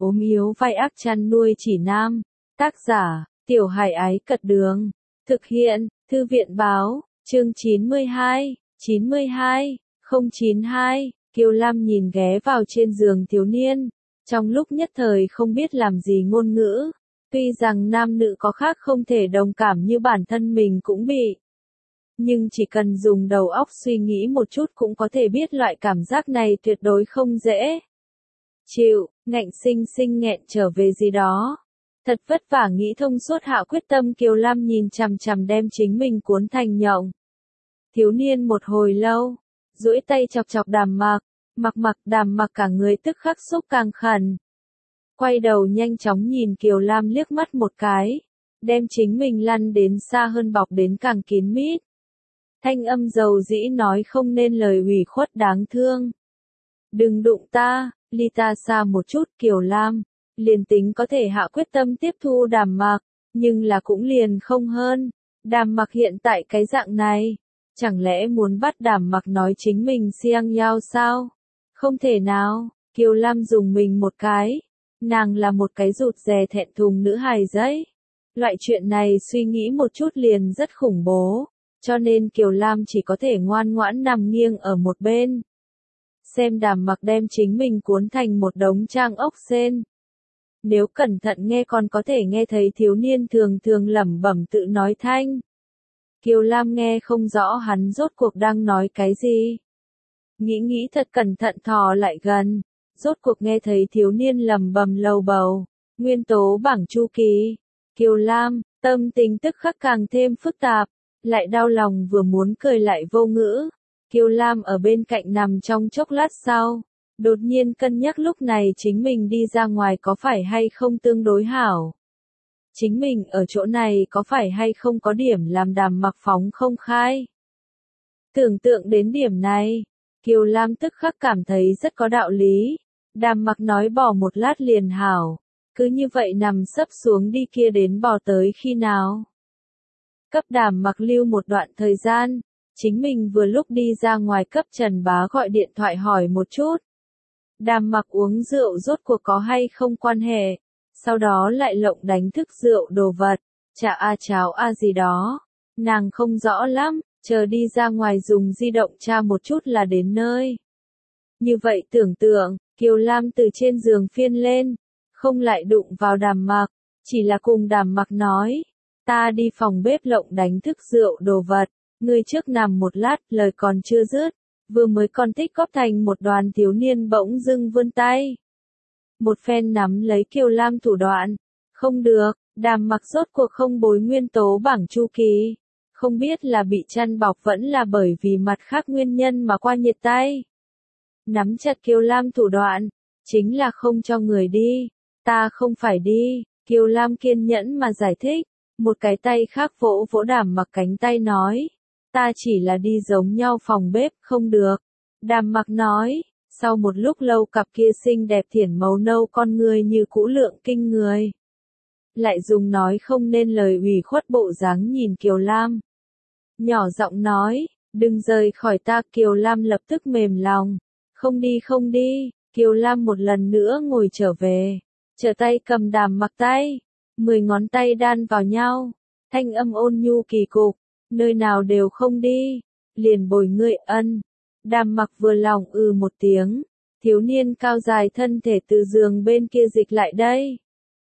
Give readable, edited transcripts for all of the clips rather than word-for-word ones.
ốm yếu vai ác chăn nuôi chỉ nam. Tác giả, Tiểu Hải Ái Cật Đường. Thực hiện, Thư viện Báo, chương 92, 092. Kiều Lam nhìn ghé vào trên giường thiếu niên, trong lúc nhất thời không biết làm gì ngôn ngữ. Tuy rằng nam nữ có khác không thể đồng cảm như bản thân mình cũng bị. Nhưng chỉ cần dùng đầu óc suy nghĩ một chút cũng có thể biết loại cảm giác này tuyệt đối không dễ chịu, ngạnh sinh sinh nghẹn trở về gì đó. Thật vất vả nghĩ thông suốt hạ quyết tâm, Kiều Lam nhìn chằm chằm đem chính mình cuốn thành nhộng. Thiếu niên một hồi lâu, duỗi tay chọc chọc Đàm Mặc, Đàm Mặc cả người tức khắc xúc càng khẩn. Quay đầu nhanh chóng nhìn Kiều Lam liếc mắt một cái, đem chính mình lăn đến xa hơn bọc đến càng kín mít. Thanh âm dầu dĩ nói không nên lời ủy khuất đáng thương. Đừng đụng ta, ly ta xa một chút. Kiều Lam liền tính có thể hạ quyết tâm tiếp thu Đàm Mặc, nhưng là cũng liền không hơn. Đàm Mặc hiện tại cái dạng này, chẳng lẽ muốn bắt Đàm Mặc nói chính mình xiang yao sao? Không thể nào. Kiều Lam dùng mình một cái, nàng là một cái rụt rè thẹn thùng nữ hài giấy. Loại chuyện này suy nghĩ một chút liền rất khủng bố, cho nên Kiều Lam chỉ có thể ngoan ngoãn nằm nghiêng ở một bên. Xem Đàm Mặc đem chính mình cuốn thành một đống trang ốc sên. Nếu cẩn thận nghe còn có thể nghe thấy thiếu niên thường thường lẩm bẩm tự nói thanh. Kiều Lam nghe không rõ hắn rốt cuộc đang nói cái gì. Nghĩ thật cẩn thận thò lại gần, rốt cuộc nghe thấy thiếu niên lẩm bẩm lầu bầu, nguyên tố bảng chu kỳ. Kiều Lam, tâm tình tức khắc càng thêm phức tạp, lại đau lòng vừa muốn cười lại vô ngữ. Kiều Lam ở bên cạnh nằm trong chốc lát sau, đột nhiên cân nhắc lúc này chính mình đi ra ngoài có phải hay không tương đối hảo. Chính mình ở chỗ này có phải hay không có điểm làm Đàm Mặc phóng không khai. Tưởng tượng đến điểm này, Kiều Lam tức khắc cảm thấy rất có đạo lý. Đàm Mặc nói bỏ một lát liền hảo, cứ như vậy nằm sấp xuống đi kia đến bỏ tới khi nào. Cấp Đàm Mặc lưu một đoạn thời gian, chính mình vừa lúc đi ra ngoài cấp Trần Bá gọi điện thoại hỏi một chút. Đàm Mặc uống rượu rốt cuộc có hay không quan hệ, sau đó lại lộng đánh thức rượu đồ vật, trà a cháo a gì đó. Nàng không rõ lắm, chờ đi ra ngoài dùng di động tra một chút là đến nơi. Như vậy tưởng tượng, Kiều Lam từ trên giường phiên lên, không lại đụng vào Đàm Mặc, chỉ là cùng Đàm Mặc nói, ta đi phòng bếp lộng đánh thức rượu đồ vật, ngươi trước nằm một lát. Lời còn chưa dứt, vừa mới còn tích góp thành một đoàn thiếu niên bỗng dưng vươn tay. Một phen nắm lấy Kiều Lam thủ đoạn. Không được, Đàm Mặc rốt cuộc không bối nguyên tố bảng chu kỳ. Không biết là bị chăn bọc vẫn là bởi vì mặt khác nguyên nhân mà qua nhiệt tay. Nắm chặt Kiều Lam thủ đoạn, chính là không cho người đi. Ta không phải đi. Kiều Lam kiên nhẫn mà giải thích, một cái tay khác vỗ vỗ Đàm Mặc cánh tay nói. Ta chỉ là đi giống nhau phòng bếp, không được. Đàm Mặc nói, sau một lúc lâu cặp kia xinh đẹp thiển màu nâu con người như cũ lượng kinh người. Lại dùng nói không nên lời ủy khuất bộ dáng nhìn Kiều Lam. Nhỏ giọng nói, đừng rời khỏi ta. Kiều Lam lập tức mềm lòng. Không đi. Kiều Lam một lần nữa ngồi trở về, trở tay cầm Đàm Mặc tay, 10 ngón tay đan vào nhau, thanh âm ôn nhu kỳ cục, nơi nào đều không đi, liền bồi ngươi ân. Đàm Mặc vừa lòng một tiếng, thiếu niên cao dài thân thể từ giường bên kia dịch lại đây.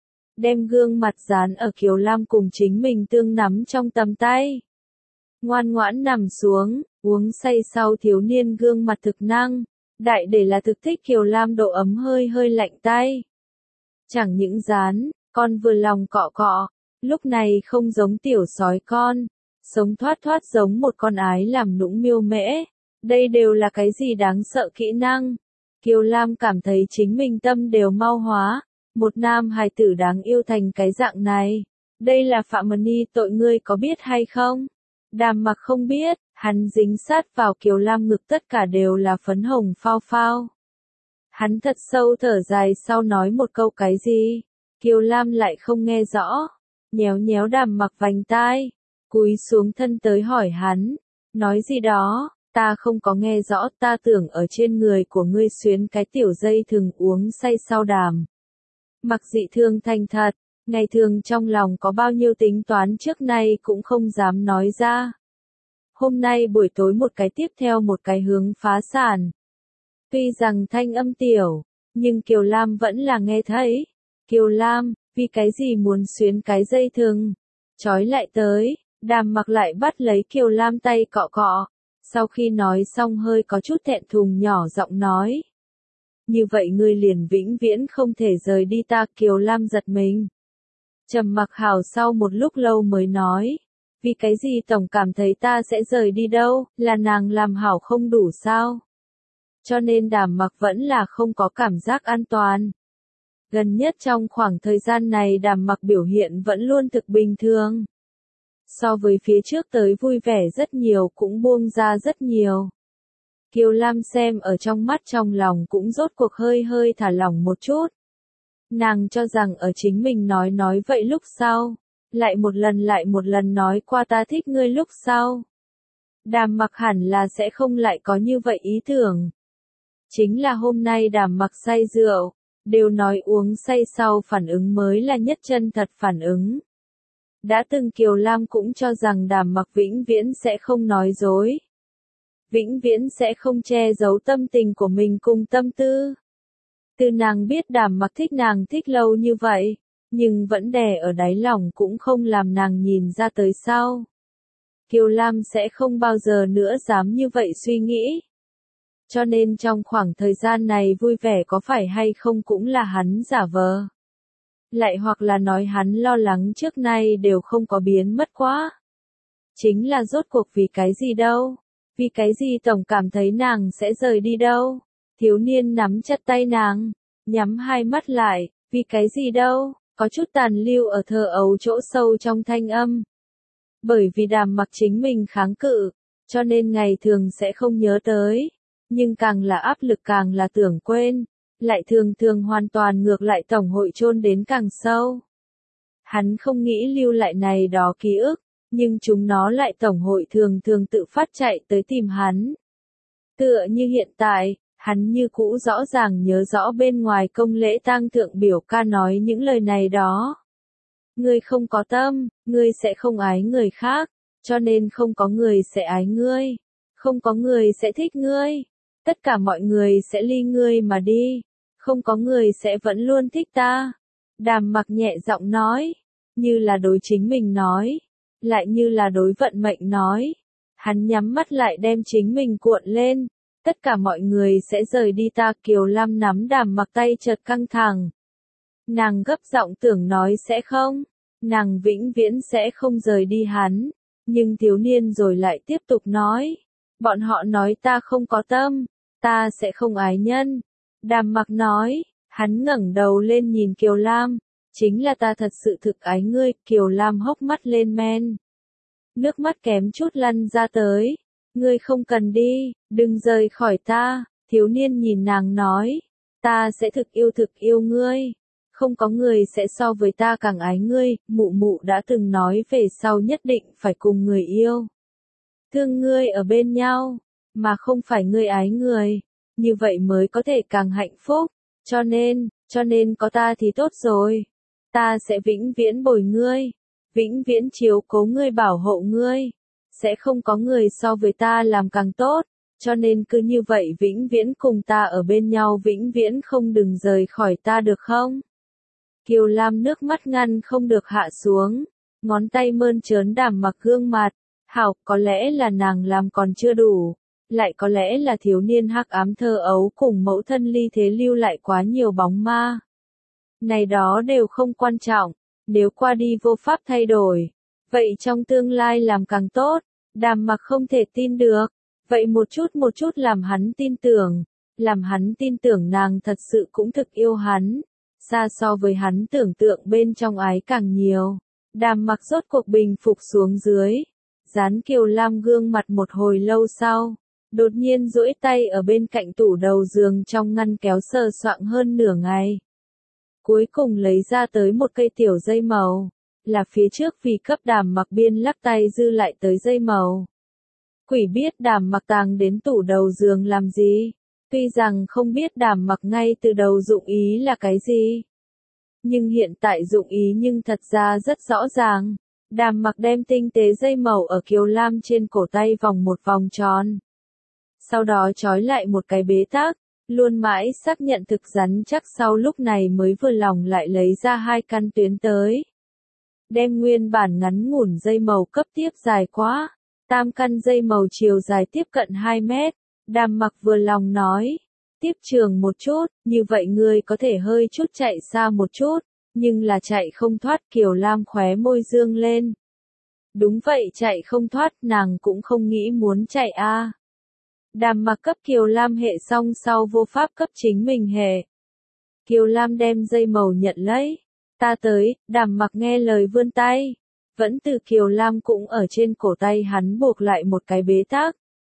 Đem gương mặt dán ở Kiều Lam cùng chính mình tương nắm trong tầm tay. Ngoan ngoãn nằm xuống, uống say sau thiếu niên gương mặt thực năng, đại để là thực thích Kiều Lam độ ấm hơi lạnh tay. Chẳng những dán, con vừa lòng cọ cọ, lúc này không giống tiểu sói con, sống thoát giống một con ái làm nũng miêu mễ. Đây đều là cái gì đáng sợ kỹ năng. Kiều Lam cảm thấy chính mình tâm đều mau hóa, một nam hài tử đáng yêu thành cái dạng này. Đây là phạm ni tội, ngươi có biết hay không? Đàm Mặc không biết, hắn dính sát vào Kiều Lam ngực tất cả đều là phấn hồng phao phao. Hắn thật sâu thở dài sau nói một câu cái gì, Kiều Lam lại không nghe rõ, nhéo Đàm Mặc vành tai, cúi xuống thân tới hỏi hắn, nói gì đó, ta không có nghe rõ, ta tưởng ở trên người của ngươi xuyến cái tiểu dây thừng uống say sau Đàm Mặc dị thương thành thật, ngày thường trong lòng có bao nhiêu tính toán trước nay cũng không dám nói ra. Hôm nay buổi tối một cái tiếp theo một cái hướng phá sản. Tuy rằng thanh âm tiểu, nhưng Kiều Lam vẫn là nghe thấy. Kiều Lam, vì cái gì muốn xuyến cái dây thừng? Trói lại tới, Đàm Mặc lại bắt lấy Kiều Lam tay cọ cọ. Sau khi nói xong hơi có chút thẹn thùng nhỏ giọng nói. Như vậy ngươi liền vĩnh viễn không thể rời đi ta. Kiều Lam giật mình. Trầm mặc hào sau một lúc lâu mới nói. Vì cái gì tổng cảm thấy ta sẽ rời đi đâu, là nàng làm hảo không đủ sao? Cho nên Đàm Mặc vẫn là không có cảm giác an toàn. Gần nhất trong khoảng thời gian này Đàm Mặc biểu hiện vẫn luôn thực bình thường. So với phía trước tới vui vẻ rất nhiều cũng buông ra rất nhiều. Kiều Lam xem ở trong mắt trong lòng cũng rốt cuộc hơi hơi thả lỏng một chút. Nàng cho rằng ở chính mình nói vậy lúc sau. Lại một lần nói qua ta thích ngươi lúc sau. Đàm Mặc hẳn là sẽ không lại có như vậy ý tưởng. Chính là hôm nay Đàm Mặc say rượu, đều nói uống say sau phản ứng mới là nhất chân thật phản ứng. Đã từng Kiều Lam cũng cho rằng Đàm Mặc vĩnh viễn sẽ không nói dối. Vĩnh viễn sẽ không che giấu tâm tình của mình cùng tâm tư. Từ nàng biết Đàm Mặc thích nàng thích lâu như vậy, nhưng vẫn đè ở đáy lòng cũng không làm nàng nhìn ra tới sau. Kiều Lam sẽ không bao giờ nữa dám như vậy suy nghĩ. Cho nên trong khoảng thời gian này vui vẻ có phải hay không cũng là hắn giả vờ. Lại hoặc là nói hắn lo lắng trước nay đều không có biến mất quá. Chính là rốt cuộc vì cái gì đâu, vì cái gì tổng cảm thấy nàng sẽ rời đi đâu. Thiếu niên nắm chặt tay nàng, nhắm hai mắt lại, vì cái gì đâu, có chút tàn lưu ở thơ ấu chỗ sâu trong thanh âm. Bởi vì Đàm Mặc chính mình kháng cự, cho nên ngày thường sẽ không nhớ tới. Nhưng càng là áp lực càng là tưởng quên, lại thường thường hoàn toàn ngược lại tổng hội chôn đến càng sâu. Hắn không nghĩ lưu lại này đó ký ức, nhưng chúng nó lại tổng hội thường thường tự phát chạy tới tìm hắn. Tựa như hiện tại, hắn như cũ rõ ràng nhớ rõ bên ngoài công lễ tang thượng biểu ca nói những lời này đó. Ngươi không có tâm, ngươi sẽ không ái người khác, cho nên không có người sẽ ái ngươi, không có người sẽ thích ngươi. Tất cả mọi người sẽ ly ngươi mà đi, không có người sẽ vẫn luôn thích ta. Đàm Mặc nhẹ giọng nói, như là đối chính mình nói, lại như là đối vận mệnh nói. Hắn nhắm mắt lại đem chính mình cuộn lên, tất cả mọi người sẽ rời đi ta. Kiều Lam nắm Đàm Mặc tay chợt căng thẳng. Nàng gấp giọng tưởng nói sẽ không, nàng vĩnh viễn sẽ không rời đi hắn, nhưng thiếu niên rồi lại tiếp tục nói. Bọn họ nói ta không có tâm, ta sẽ không ái nhân. Đàm Mặc nói, hắn ngẩng đầu lên nhìn Kiều Lam, chính là ta thật sự thực ái ngươi. Kiều Lam hốc mắt lên men. Nước mắt kém chút lăn ra tới. Ngươi không cần đi, đừng rời khỏi ta. Thiếu niên nhìn nàng nói, ta sẽ thực yêu ngươi. Không có người sẽ so với ta càng ái ngươi. Mụ mụ đã từng nói về sau nhất định phải cùng người yêu. Thương ngươi ở bên nhau, mà không phải ngươi ái người, như vậy mới có thể càng hạnh phúc, cho nên có ta thì tốt rồi. Ta sẽ vĩnh viễn bồi ngươi, vĩnh viễn chiếu cố ngươi bảo hộ ngươi, sẽ không có người so với ta làm càng tốt, cho nên cứ như vậy vĩnh viễn cùng ta ở bên nhau, vĩnh viễn không đừng rời khỏi ta được không? Kiều Lam nước mắt ngăn không được hạ xuống, ngón tay mơn trớn Đàm Mặc gương mặt. Hảo, có lẽ là nàng làm còn chưa đủ, lại có lẽ là thiếu niên hắc ám thơ ấu cùng mẫu thân ly thế lưu lại quá nhiều bóng ma. Này đó đều không quan trọng, nếu qua đi vô pháp thay đổi, vậy trong tương lai làm càng tốt. Đàm Mặc không thể tin được, vậy một chút làm hắn tin tưởng nàng thật sự cũng thực yêu hắn, xa so với hắn tưởng tượng bên trong ái càng nhiều. Đàm Mặc rốt cuộc bình phục xuống dưới. Dán Kiều Lam gương mặt một hồi lâu sau, đột nhiên duỗi tay ở bên cạnh tủ đầu giường trong ngăn kéo sờ soạng hơn nửa ngày. Cuối cùng lấy ra tới một cây tiểu dây màu, là phía trước vì cấp Đàm Mặc biên lắc tay dư lại tới dây màu. Quỷ biết Đàm Mặc tàng đến tủ đầu giường làm gì, tuy rằng không biết Đàm Mặc ngay từ đầu dụng ý là cái gì. nhưng hiện tại dụng ý nhưng thật ra rất rõ ràng. Đàm Mặc đem tinh tế dây màu ở Kiều Lam trên cổ tay vòng một vòng tròn. Sau đó trói lại một cái bế tắc, luôn mãi xác nhận thực rắn chắc sau lúc này mới vừa lòng lại lấy ra 2 căn tuyến tới. Đem nguyên bản ngắn ngủn dây màu cấp tiếp dài quá, 8 căn dây màu chiều dài tiếp cận 2 mét. Đàm Mặc vừa lòng nói, tiếp trường một chút, như vậy ngươi có thể hơi chút chạy xa một chút, nhưng là chạy không thoát. Kiều Lam khóe môi dương lên. Đúng vậy, chạy không thoát, nàng cũng không nghĩ muốn chạy a. Đàm Mặc cấp Kiều Lam hệ xong sau vô pháp cấp chính mình hệ. Kiều Lam đem dây màu nhận lấy. Ta tới. Đàm Mặc nghe lời vươn tay. Vẫn từ Kiều Lam cũng ở trên cổ tay hắn buộc lại một cái bế tắc.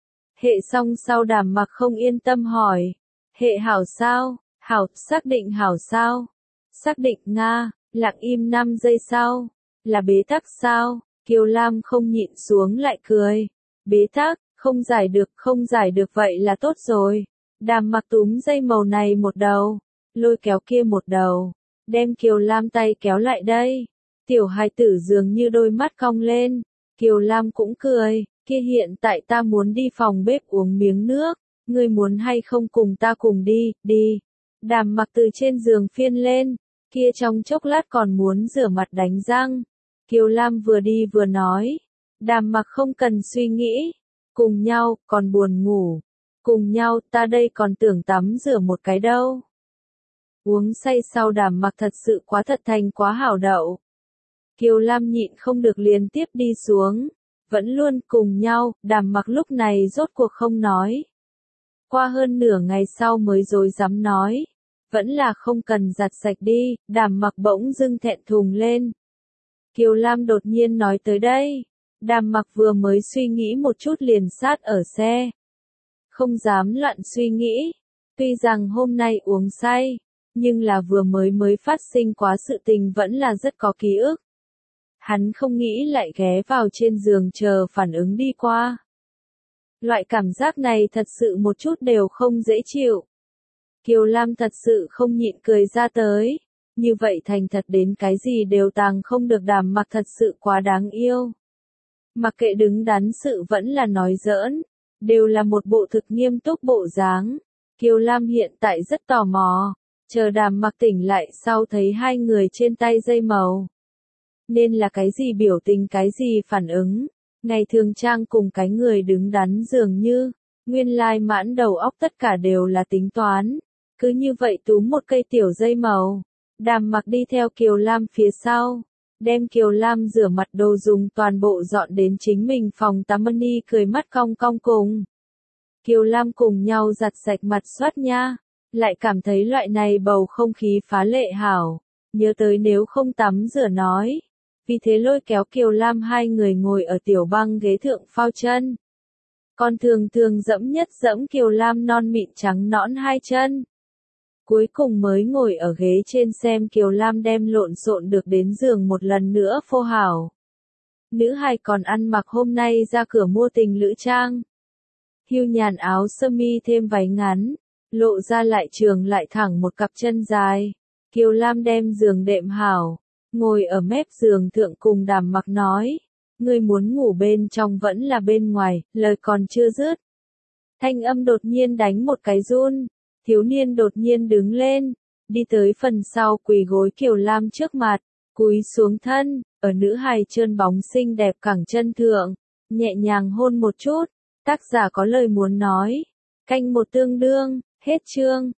Hệ xong sau Đàm Mặc không yên tâm hỏi. Hệ hảo sao? Hảo, xác định hảo sao? Xác định Nga. Lặng im 5 giây sau. Là bế tắc sao? Kiều Lam không nhịn xuống lại cười. Bế tắc, không giải được vậy là tốt rồi. Đàm Mặc túm dây màu này một đầu, lôi kéo kia một đầu, đem Kiều Lam tay kéo lại đây. Tiểu hài tử dường như đôi mắt cong lên. Kiều Lam cũng cười, kia hiện tại ta muốn đi phòng bếp uống miếng nước, ngươi muốn hay không cùng ta cùng đi, đi. Đàm Mặc từ trên giường phiên lên, kia trong chốc lát còn muốn rửa mặt đánh răng. Kiều Lam vừa đi vừa nói, Đàm Mặc không cần suy nghĩ, cùng nhau, còn buồn ngủ. Cùng nhau, ta đây còn tưởng tắm rửa một cái đâu. Uống say sau Đàm Mặc thật sự quá thật thành quá hảo đậu. Kiều Lam nhịn không được liền tiếp đi xuống. Vẫn luôn cùng nhau, Đàm Mặc lúc này rốt cuộc không nói. Qua hơn nửa ngày sau mới dối dám nói. Vẫn là không cần giặt sạch đi. Đàm Mặc bỗng dưng thẹn thùng lên. Kiều Lam đột nhiên nói tới đây. Đàm Mặc vừa mới suy nghĩ một chút liền sát ở xe. Không dám loạn suy nghĩ. Tuy rằng hôm nay uống say, nhưng là vừa mới phát sinh quá sự tình vẫn là rất có ký ức. Hắn không nghĩ lại ghé vào trên giường chờ phản ứng đi qua. Loại cảm giác này thật sự một chút đều không dễ chịu. Kiều Lam thật sự không nhịn cười ra tới. Như vậy thành thật đến cái gì đều tàng không được. Đàm Mặc thật sự quá đáng yêu. Mặc kệ đứng đắn sự vẫn là nói giỡn, đều là một bộ thực nghiêm túc bộ dáng. Kiều Lam hiện tại rất tò mò, chờ Đàm Mặc tỉnh lại sau thấy hai người trên tay dây màu. Nên là cái gì biểu tình, cái gì phản ứng. Ngày thường trang cùng cái người đứng đắn dường như, nguyên lai mãn đầu óc tất cả đều là tính toán. Cứ như vậy túm một cây tiểu dây màu. Đàm Mặc đi theo Kiều Lam phía sau. Đem Kiều Lam rửa mặt đồ dùng toàn bộ dọn đến chính mình phòng tắm. Mani cười mắt cong cong cùng Kiều Lam cùng nhau giặt sạch mặt xoát nha. Lại cảm thấy loại này bầu không khí phá lệ hảo. Nhớ tới nếu không tắm rửa nói. Vì thế lôi kéo Kiều Lam hai người ngồi ở tiểu băng ghế thượng phao chân. Còn thường dẫm nhất dẫm Kiều Lam non mịn trắng nõn hai chân. Cuối cùng mới ngồi ở ghế trên xem Kiều Lam đem lộn xộn được đến giường một lần nữa phô hảo. Nữ hài còn ăn mặc hôm nay ra cửa mua tình lữ trang. Hưu nhàn áo sơ mi thêm váy ngắn, lộ ra lại trường lại thẳng một cặp chân dài. Kiều Lam đem giường đệm hảo, ngồi ở mép giường thượng cùng Đàm Mặc nói. Ngươi muốn ngủ bên trong vẫn là bên ngoài, lời còn chưa dứt. Thanh âm đột nhiên đánh một cái run. Thiếu niên đột nhiên đứng lên, đi tới phần sau quỳ gối Kiều Lam trước mặt, cúi xuống thân, ở nữ hài trơn bóng xinh đẹp cẳng chân thượng, nhẹ nhàng hôn một chút. Tác giả có lời muốn nói. Canh một tương đương, hết chương.